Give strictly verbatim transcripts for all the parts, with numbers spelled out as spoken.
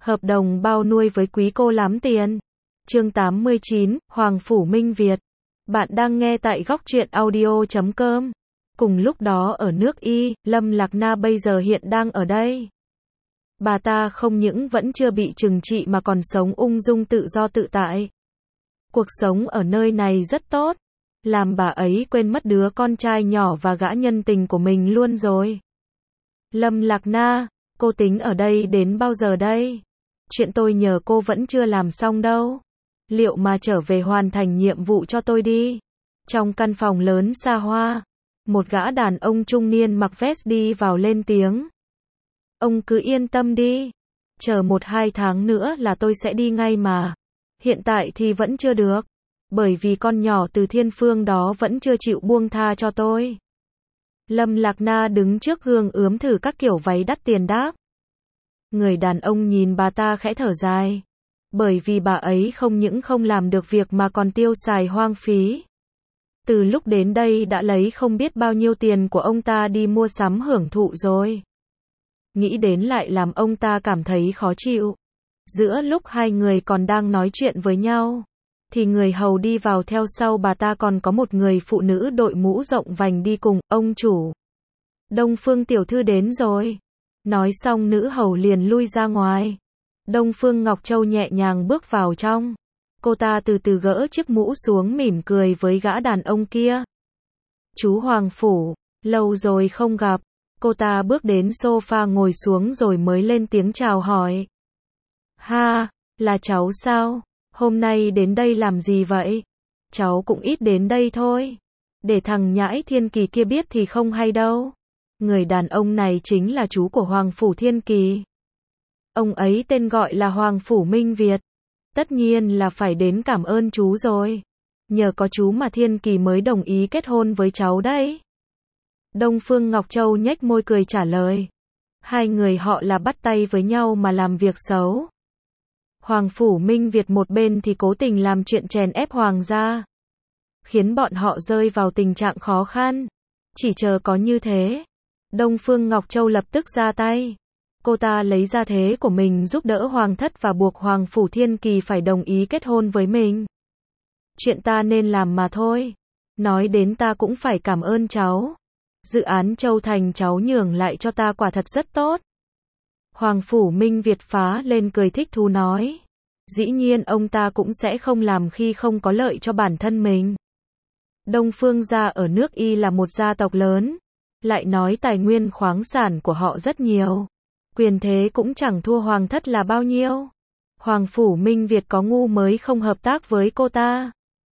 Hợp đồng bao nuôi với quý cô lắm tiền. Chương tám mươi chín, Hoàng Phủ Minh Việt. Bạn đang nghe tại góc truyện audio chấm com. Cùng lúc đó ở nước Y, Lâm Lạc Na bây giờ hiện đang ở đây. Bà ta không những vẫn chưa bị trừng trị mà còn sống ung dung tự do tự tại. Cuộc sống ở nơi này rất tốt, làm bà ấy quên mất đứa con trai nhỏ và gã nhân tình của mình luôn rồi. Lâm Lạc Na, cô tính ở đây đến bao giờ đây? Chuyện tôi nhờ cô vẫn chưa làm xong đâu. Liệu mà trở về hoàn thành nhiệm vụ cho tôi đi. Trong căn phòng lớn xa hoa, một gã đàn ông trung niên mặc vest đi vào lên tiếng. Ông cứ yên tâm đi, chờ một hai tháng nữa là tôi sẽ đi ngay mà. Hiện tại thì vẫn chưa được, bởi vì con nhỏ từ Thiên Phương đó vẫn chưa chịu buông tha cho tôi. Lâm Lạc Na đứng trước gương ướm thử các kiểu váy đắt tiền đáp. Người đàn ông nhìn bà ta khẽ thở dài, bởi vì bà ấy không những không làm được việc mà còn tiêu xài hoang phí. Từ lúc đến đây đã lấy không biết bao nhiêu tiền của ông ta đi mua sắm hưởng thụ rồi. Nghĩ đến lại làm ông ta cảm thấy khó chịu. Giữa lúc hai người còn đang nói chuyện với nhau, thì người hầu đi vào theo sau bà ta còn có một người phụ nữ đội mũ rộng vành đi cùng. Ông chủ, Đông Phương tiểu thư đến rồi. Nói xong nữ hầu liền lui ra ngoài. Đông Phương Ngọc Châu nhẹ nhàng bước vào trong. Cô ta từ từ gỡ chiếc mũ xuống mỉm cười với gã đàn ông kia. Chú Hoàng Phủ, lâu rồi không gặp. Cô ta bước đến sofa ngồi xuống rồi mới lên tiếng chào hỏi. Ha, là cháu sao? Hôm nay đến đây làm gì vậy? Cháu cũng ít đến đây thôi. Để thằng nhãi Thiên Kỳ kia biết thì không hay đâu. Người đàn ông này chính là chú của Hoàng Phủ Thiên Kỳ. Ông ấy tên gọi là Hoàng Phủ Minh Việt. Tất nhiên là phải đến cảm ơn chú rồi. Nhờ có chú mà Thiên Kỳ mới đồng ý kết hôn với cháu đấy. Đông Phương Ngọc Châu nhếch môi cười trả lời. Hai người họ là bắt tay với nhau mà làm việc xấu. Hoàng Phủ Minh Việt một bên thì cố tình làm chuyện chèn ép Hoàng gia, khiến bọn họ rơi vào tình trạng khó khăn. Chỉ chờ có như thế, Đông Phương Ngọc Châu lập tức ra tay. Cô ta lấy ra thế của mình giúp đỡ Hoàng thất và buộc Hoàng Phủ Thiên Kỳ phải đồng ý kết hôn với mình. Chuyện ta nên làm mà thôi. Nói đến ta cũng phải cảm ơn cháu. Dự án Châu Thành cháu nhường lại cho ta quả thật rất tốt. Hoàng Phủ Minh Việt phá lên cười thích thú nói. Dĩ nhiên ông ta cũng sẽ không làm khi không có lợi cho bản thân mình. Đông Phương gia ở nước Y là một gia tộc lớn. Lại nói tài nguyên khoáng sản của họ rất nhiều. Quyền thế cũng chẳng thua Hoàng thất là bao nhiêu. Hoàng Phủ Minh Việt có ngu mới không hợp tác với cô ta.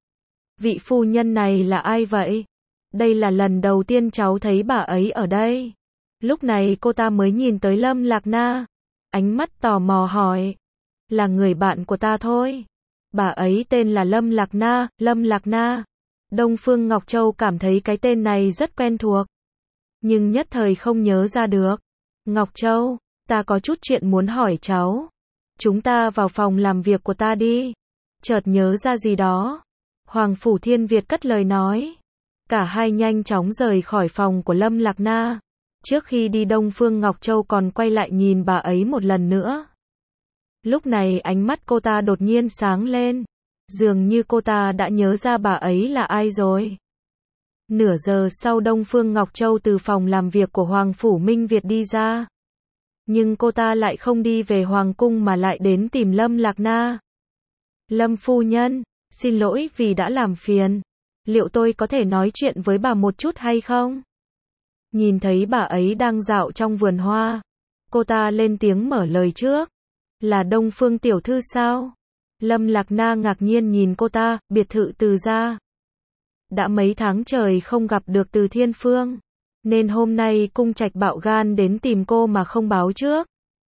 Vị phu nhân này là ai vậy? Đây là lần đầu tiên cháu thấy bà ấy ở đây. Lúc này cô ta mới nhìn tới Lâm Lạc Na. Ánh mắt tò mò hỏi. Là người bạn của ta thôi. Bà ấy tên là Lâm Lạc Na, Lâm Lạc Na. Đông Phương Ngọc Châu cảm thấy cái tên này rất quen thuộc. Nhưng nhất thời không nhớ ra được. Ngọc Châu, ta có chút chuyện muốn hỏi cháu. Chúng ta vào phòng làm việc của ta đi. Chợt nhớ ra gì đó. Hoàng Phủ Thiên Việt cất lời nói. Cả hai nhanh chóng rời khỏi phòng của Lâm Lạc Na. Trước khi đi Đông Phương Ngọc Châu còn quay lại nhìn bà ấy một lần nữa. Lúc này ánh mắt cô ta đột nhiên sáng lên. Dường như cô ta đã nhớ ra bà ấy là ai rồi. Nửa giờ sau Đông Phương Ngọc Châu từ phòng làm việc của Hoàng Phủ Minh Việt đi ra. Nhưng cô ta lại không đi về Hoàng cung mà lại đến tìm Lâm Lạc Na. Lâm phu nhân, xin lỗi vì đã làm phiền. Liệu tôi có thể nói chuyện với bà một chút hay không? Nhìn thấy bà ấy đang dạo trong vườn hoa. Cô ta lên tiếng mở lời trước. Là Đông Phương tiểu thư sao? Lâm Lạc Na ngạc nhiên nhìn cô ta, biệt thự Từ gia. Đã mấy tháng trời không gặp được Từ Thiên Phương. Nên hôm nay cung trạch bạo gan đến tìm cô mà không báo trước.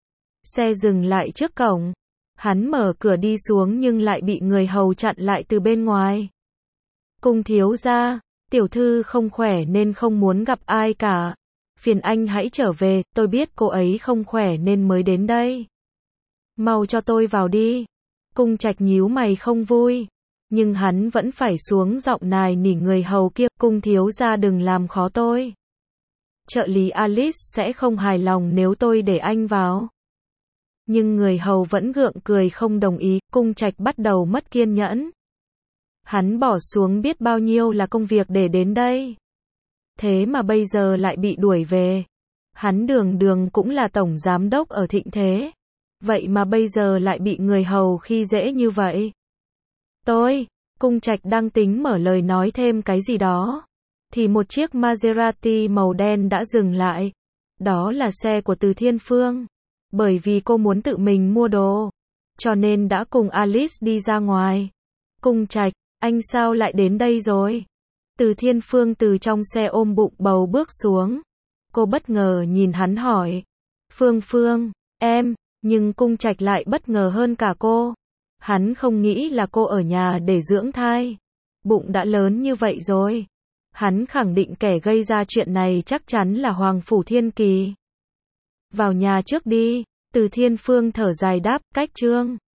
Xe dừng lại trước cổng. Hắn mở cửa đi xuống nhưng lại bị người hầu chặn lại từ bên ngoài. Cung thiếu gia, tiểu thư không khỏe nên không muốn gặp ai cả. Phiền anh hãy trở về, tôi biết cô ấy không khỏe nên mới đến đây. Mau cho tôi vào đi. Cung trạch nhíu mày không vui. Nhưng hắn vẫn phải xuống giọng nài nỉ người hầu kia. Cung thiếu gia đừng làm khó tôi. Trợ lý Alice sẽ không hài lòng nếu tôi để anh vào. Nhưng người hầu vẫn gượng cười không đồng ý, Cung Trạch bắt đầu mất kiên nhẫn. Hắn bỏ xuống biết bao nhiêu là công việc để đến đây. Thế mà bây giờ lại bị đuổi về. Hắn đường đường cũng là tổng giám đốc ở Thịnh Thế. Vậy mà bây giờ lại bị người hầu khi dễ như vậy. Tôi, Cung Trạch đang tính mở lời nói thêm cái gì đó. Thì một chiếc Maserati màu đen đã dừng lại. Đó là xe của Từ Thiên Phương. Bởi vì cô muốn tự mình mua đồ. Cho nên đã cùng Alice đi ra ngoài. Cung Trạch, anh sao lại đến đây rồi? Từ Thiên Phương từ trong xe ôm bụng bầu bước xuống. Cô bất ngờ nhìn hắn hỏi. Phương Phương, em, nhưng Cung Trạch lại bất ngờ hơn cả cô. Hắn không nghĩ là cô ở nhà để dưỡng thai. Bụng đã lớn như vậy rồi. Hắn khẳng định kẻ gây ra chuyện này chắc chắn là Hoàng Phủ Thiên Kỳ. Vào nhà trước đi, Từ Thiên Phương thở dài đáp, cách Trương.